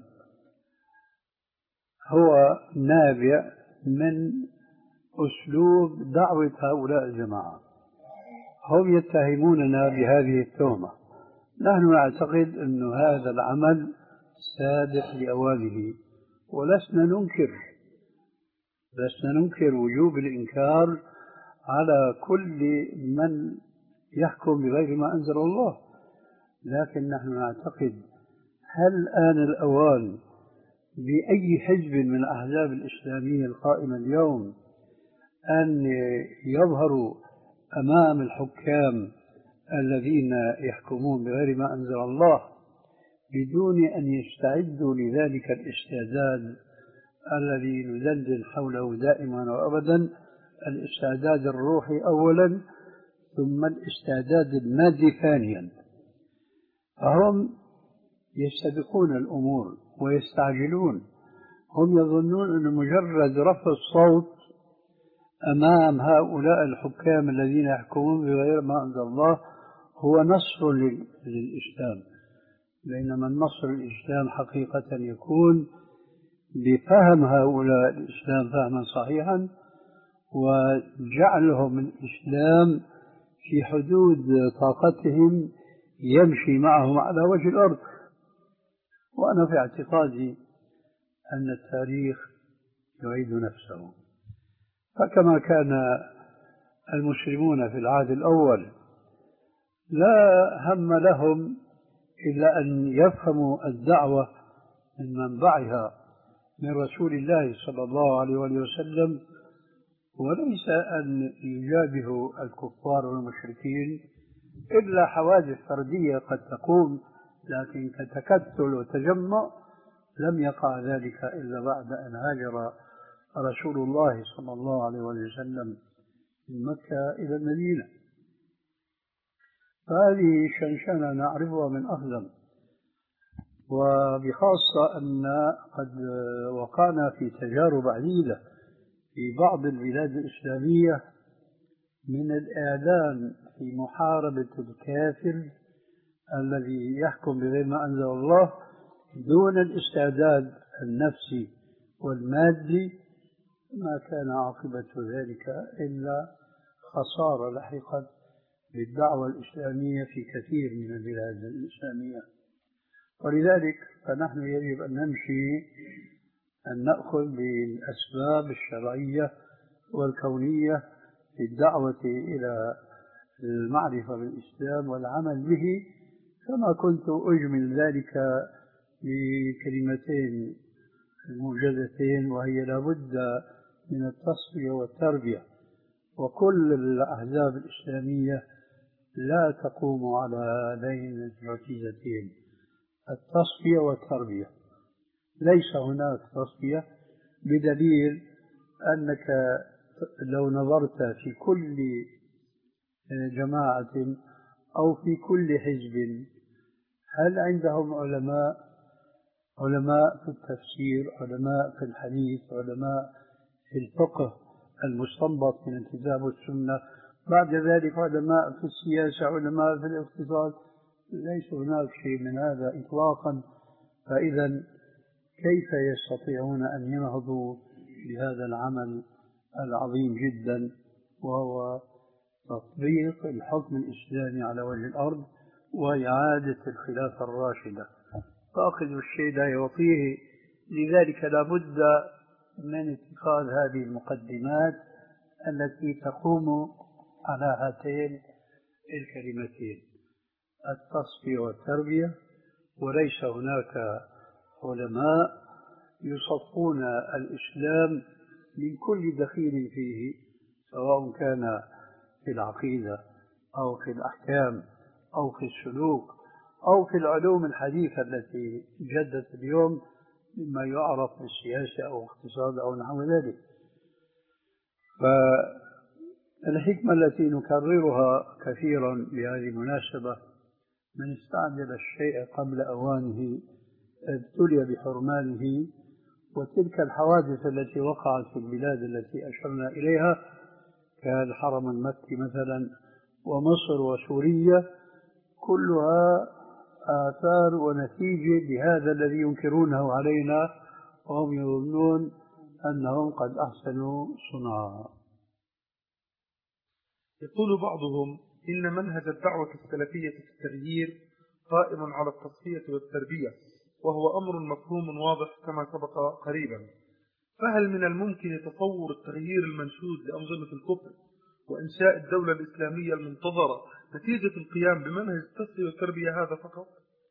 هو نابع من أسلوب دعوة هؤلاء الجماعة. هم يتهموننا بهذه التهمة، نحن نعتقد أن هذا العمل سابق لأوانه، ولسنا ننكر لسنا ننكر وجوب الإنكار على كل من يحكم بغير ما أنزل الله، لكن نحن نعتقد هل آن الأوان بأي حزب من الأحزاب الإسلامية القائمة اليوم أن يظهروا أمام الحكام الذين يحكمون بغير ما أنزل الله بدون أن يستعدوا لذلك الاستعداد الذي ندندن حوله دائما وأبدا، الاستعداد الروحي أولا ثم الاستعداد المادي ثانيا. فهم يستبقون الأمور ويستعجلون، هم يظنون أن مجرد رفع الصوت أمام هؤلاء الحكام الذين يحكمون بغير ما أنزل الله هو نصر للإسلام، بينما النصر للإسلام حقيقة يكون بفهم هؤلاء الإسلام فهما صحيحا وجعلهم الإسلام في حدود طاقتهم يمشي معهم على وجه الأرض. وأنا في اعتقادي أن التاريخ يعيد نفسه، فكما كان المسلمون في العهد الأول لا هم لهم إلا أن يفهموا الدعوة من منبعها من رسول الله صلى الله عليه وسلم، وليس أن يجابهوا الكفار والمشركين إلا حوادث فردية قد تقوم، لكن كتكتل وتجمع لم يقع ذلك إلا بعد أن هاجر رسول الله صلى الله عليه وسلم من مكة إلى المدينة. فهذه شنشنة نعرفها من أقدم، وبخاصة أن قد وقعنا في تجارب عديدة في بعض البلاد الإسلامية من الإعلان في محاربة الكافر الذي يحكم بغير ما أنزل الله دون الاستعداد النفسي والمادي، ما كان عاقبة ذلك إلا خسارة لحقت بالدعوة الإسلامية في كثير من البلاد الإسلامية. ولذلك فنحن يجب أن نمشي أن نأخذ بالأسباب الشرعية والكونية في الدعوة إلى المعرفة بالإسلام والعمل به، كما كنت أجمل ذلك بكلمتين موجزتين، وهي لابد من التصفية والتربية. وكل الأحزاب الإسلامية لا تقوم على هذين الركيزتين، التصفية والتربية. ليس هناك تصفية، بدليل أنك لو نظرت في كل جماعة أو في كل حزب هل عندهم علماء علماء في التفسير، علماء في الحديث، علماء في الفقه المستنبط من الكتاب والسنة، بعد ذلك علماء في السياسة، علماء في الاقتصاد؟ ليس هناك شيء من هذا إطلاقا. فإذا كيف يستطيعون أن ينهضوا بهذا العمل العظيم جدا، وهو تطبيق الحكم الإسلامي على وجه الأرض وإعادة الخلافة الراشدة؟ فأخذ الشيء لا يعطيه. لذلك لا بد من اتخاذ هذه المقدمات التي تقوم على هاتين الكلمتين: التصفية والتربية، وليس هناك علماء يصفون الإسلام من كل دخيل فيه، سواء كان في العقيدة أو في الأحكام أو في السلوك أو في العلوم الحديثة التي جدت اليوم مما يعرف بالسياسة أو اقتصاد أو نحو ذلك. فالحكمة التي نكررها كثيرا بهذه المناسبة: من استعجل الشيء قبل أوانه ابتلي بحرمانه. وتلك الحوادث التي وقعت في البلاد التي أشرنا إليها كالحرم المكي مثلا ومصر وسوريا كلها آثار ونتيجة لهذا الذي ينكرونه علينا وهم يظنون أنهم قد أحسنوا صنعا. يقول بعضهم إن منهج الدعوة السلفية في التغيير قائم على التصفية والتربية، وهو أمر مفهوم واضح كما سبق قريبا، فهل من الممكن تصور التغيير المنشود لأنظمة الكفر وإنشاء الدولة الإسلامية المنتظرة نتيجة القيام بمنهج التصفية والتربية هذا فقط؟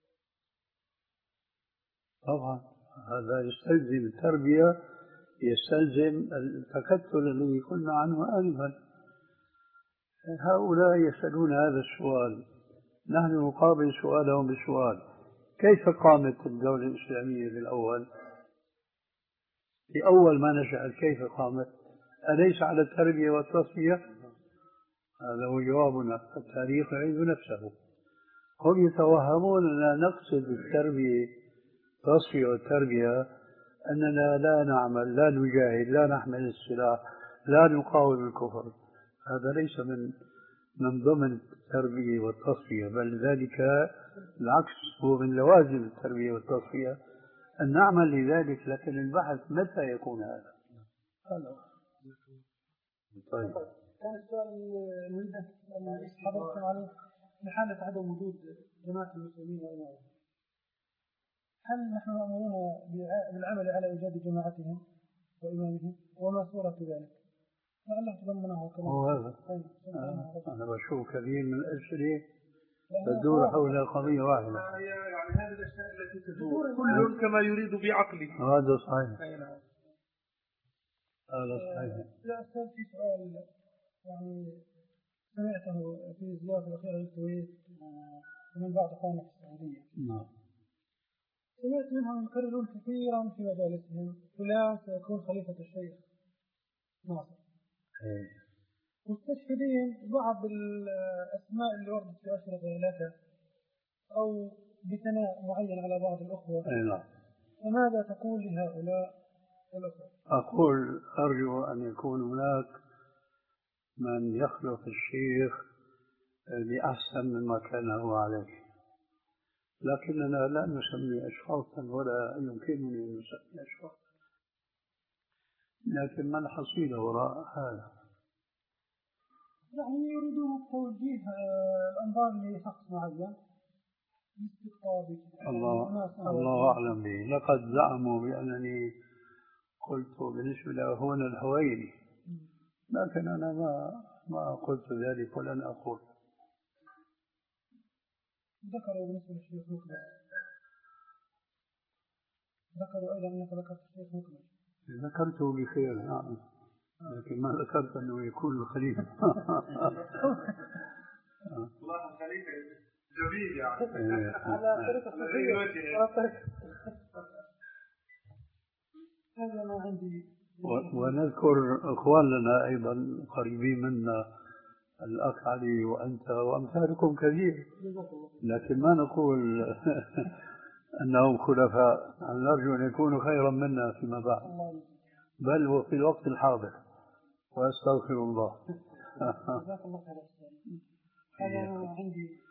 طبعا هذا يستلزم التربية، يستلزم التكتل الذي قلنا عنه آنفا. هؤلاء يسألون هذا السؤال، نحن نقابل سؤالهم بسؤال: كيف قامت الدولة الإسلامية بالأول؟ في أول ما نشأت كيف قامت؟ أليس على التربية والتصفية؟ هذا هو جوابنا، التاريخ يعيد نفسه. هم يتوهمون أننا نقصد بالتربية التصفية والتربية أننا لا نعمل، لا نجاهد، لا نحمل السلاح، لا نقاوم الكفر. هذا ليس من من ضمن التربية والتصفية، بل ذلك العكس، هو من لوازم التربية والتصفية أن نعمل لذلك، لكن البحث متى يكون هذا؟ هذا طيب. كان السؤال نريد أن حضرتكم عليه لحالة عدم وجود جماعة المسلمين وإمامهم، هل نحن مأمورون بالعمل على إيجاد جماعتهم وإمامهم، وما صورة ذلك؟ لعله تضمنه كما هو هذا. أنا بشوف كثير من الأسئلة تدور حول قضية واحدة، يعني هذه الأشياء التي تدور كل كما يريد بعقله. هذا صحيح. هذا صحيح. لا أستاذ، في سؤال يعني سمعته في زيارة الأخيرة للكويت من بعض أخواننا في السعودية. نعم. سمعت منهم يكررون كثيرا في مجالسهم: فلان سيكون خليفة الشيخ ناصر. مستشهدين بعض الأسماء اللي وردت في أشرطة لك أو بثناء معين على بعض الأخوة. أي نعم. فماذا تقول لهؤلاء الأخوة؟ أقول أرجو أن يكون هناك من يخلق الشيخ بأحسن مما كان هو عليه، لكننا لا نسمي أشخاصا ولا يمكنني أن نسمي أشخاصا، لكن ما الحصيلة وراء هذا؟ يعني يريدون توجيه الأنظار لشخص معين. الله الله أعلم به. لقد زعموا بأنني قلت بالنسبة لأخوان الهويري، لكن أنا ما ما قلت ذلك ولن أقول. ذكروا بالنسبة للشيخ مكمل، ذكروا أيضا أنك ذكرت الشيخ مكمل. ذكرته بخير نعم، لكن ما ذكرت أنه يكون الخليفة. الله الخليفة جميل يعني على طريقة صحية. هذا ما عندي. ونذكر إخواننا أيضا قريبين منا، الأخ علي وأنت وأمثالكم كثير، لكن ما نقول أنهم خلفاء، نرجو أن يكونوا خيرا منا فيما بعد، بل وفي الوقت الحاضر، وأستغفر الله. جزاك الله خير. هذا عندي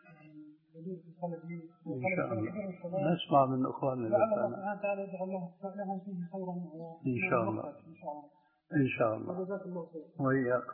إن شاء الله نسمع من أخواننا. لعل الله سبحانه وتعالى يجعل لهم فيه خيرا إن شاء الله. إن شاء الله. جزاك الله خير. وإياك.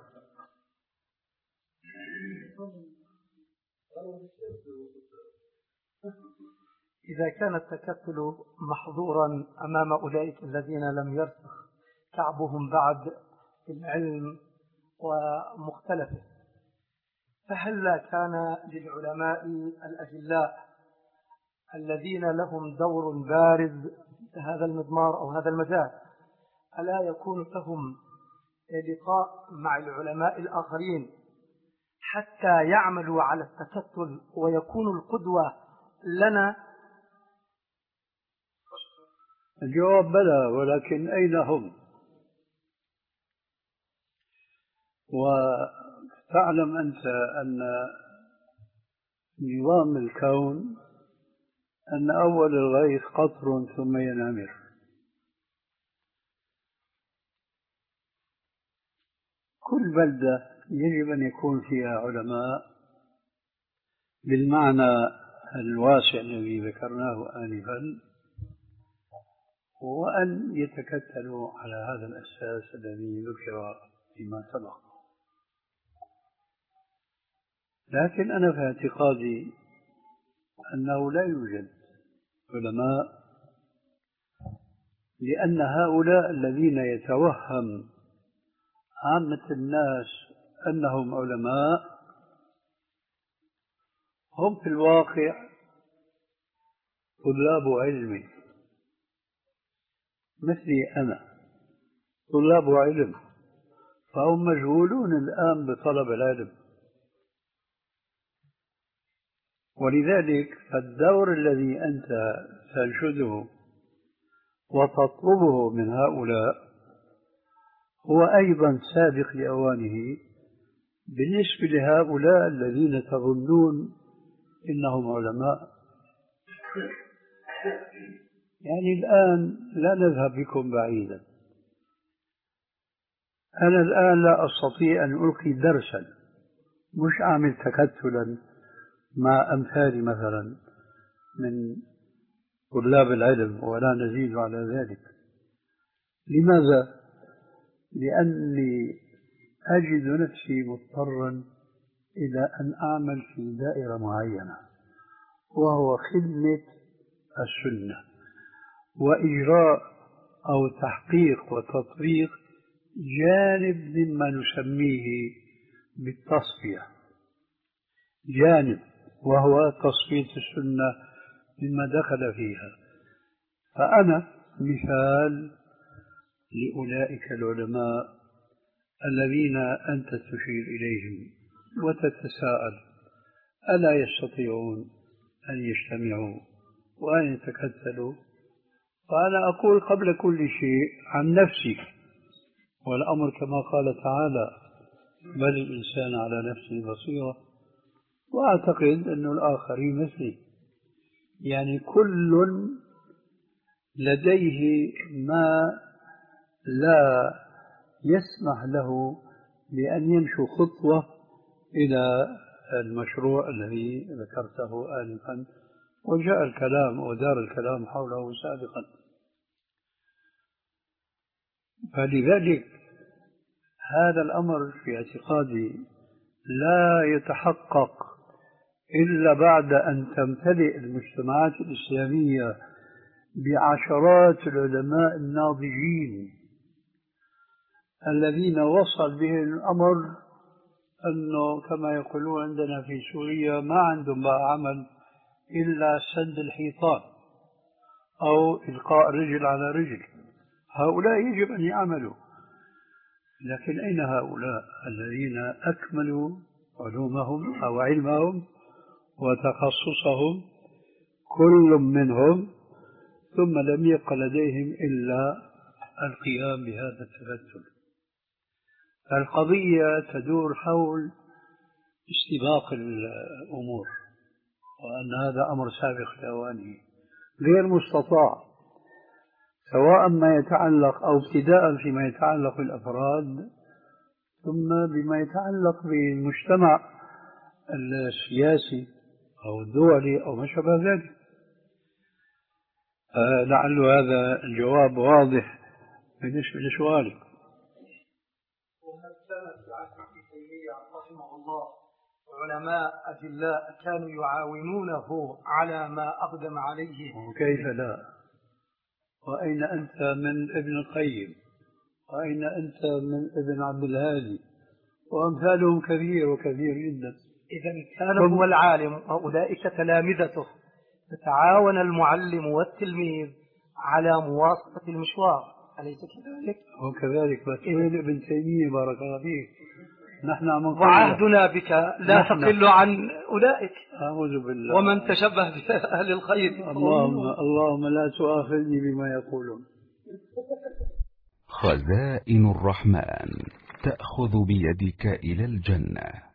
إذا كان التكتل محظورا أمام أولئك الذين لم يرسخ كعبهم بعد في العلم ومختلفه، فهل كان للعلماء الأجلاء الذين لهم دور بارز في هذا المضمار أو هذا المجال، ألا يكون لهم لقاء مع العلماء الآخرين حتى يعملوا على التكتل ويكونوا القدوة لنا؟ الجواب بلى، ولكن أين هم؟ وتعلم أنت أن نظام الكون أن أول الغيث قطر ثم ينهمر. كل بلدة يجب أن يكون فيها علماء بالمعنى الواسع الذي ذكرناه آنفا، وأن يتكتلوا على هذا الأساس الذي ذكر فيما سبق. لكن أنا في اعتقادي أنه لا يوجد علماء، لأن هؤلاء الذين يتوهم عامة الناس أنهم علماء هم في الواقع طلاب علم مثلي أنا، طلاب علم، فهم مشغولون الآن بطلب العلم. ولذلك فالدور الذي أنت تنشده وتطلبه من هؤلاء هو أيضا سابق لأوانه بالنسبة لهؤلاء الذين تظنون إنهم علماء. يعني الآن لا نذهب بكم بعيدا. أنا الآن لا أستطيع أن ألقي درسا، مش أعمل تكتلا مع أمثالي مثلا من طلاب العلم ولا نزيد على ذلك. لماذا؟ لأني أجد نفسي مضطرا إلى أن أعمل في دائرة معينة، وهو خدمة السنة وإجراء أو تحقيق وتطبيق جانب مما نسميه بالتصفية، جانب وهو تصفية السنة مما دخل فيها. فأنا مثال لأولئك العلماء الذين أنت تشير إليهم وتتساءل ألا يستطيعون أن يجتمعوا وأن يتكتلوا؟ فأنا أقول قبل كل شيء عن نفسي، والأمر كما قال تعالى بل الإنسان على نفسه بصيرة، وأعتقد أن الآخرين مثلي. يعني كل لديه ما لا يسمح له بأن يمشي خطوة إلى المشروع الذي ذكرته آنفا، وجاء الكلام ودار الكلام حوله سابقا. فلذلك هذا الأمر في اعتقادي لا يتحقق إلا بعد أن تمتلئ المجتمعات الإسلامية بعشرات العلماء الناضجين الذين وصل بهم الأمر أنه كما يقولون عندنا في سوريا ما عندهم بقى عمل إلا سد الحيطان أو إلقاء رجل على رجل. هؤلاء يجب أن يعملوا، لكن أين هؤلاء الذين أكملوا علومهم أو علمهم وتخصصهم كل منهم ثم لم يبق لديهم إلا القيام بهذا التبتل؟ القضية تدور حول استباق الأمور، وأن هذا أمر سابق لأوانه غير مستطاع، سواء ما يتعلق أو ابتداء فيما يتعلق بالأفراد ثم بما يتعلق بالمجتمع السياسي أو الدولي أو ما شابه ذلك. لعل هذا الجواب واضح بالنسبة لسؤالك. وهل كان في عهد ابن تيمية رحمه الله علماء أجلاء كانوا يعاونونه على ما أقدم عليه؟ وكيف لا؟ وأين أنت من ابن القيم؟ وأين أنت من ابن عبد الهادي؟ وأمثالهم كثير وكثير جدا. إذا كان هو العالم وأولئك تلامذته، تتعاون المعلم والتلميذ على مواصلة المشوار، أليس كذلك؟ وكذلك مسؤول ابن تيمية بارك الله فيك، نحن عم نقول وعهدنا بك لا تقل عن أولئك. أعوذ بالله. ومن تشبه بأهل الخير. اللهم اللهم لا تؤاخذني بما يقولون. خزائن الرحمن تأخذ بيدك إلى الجنة.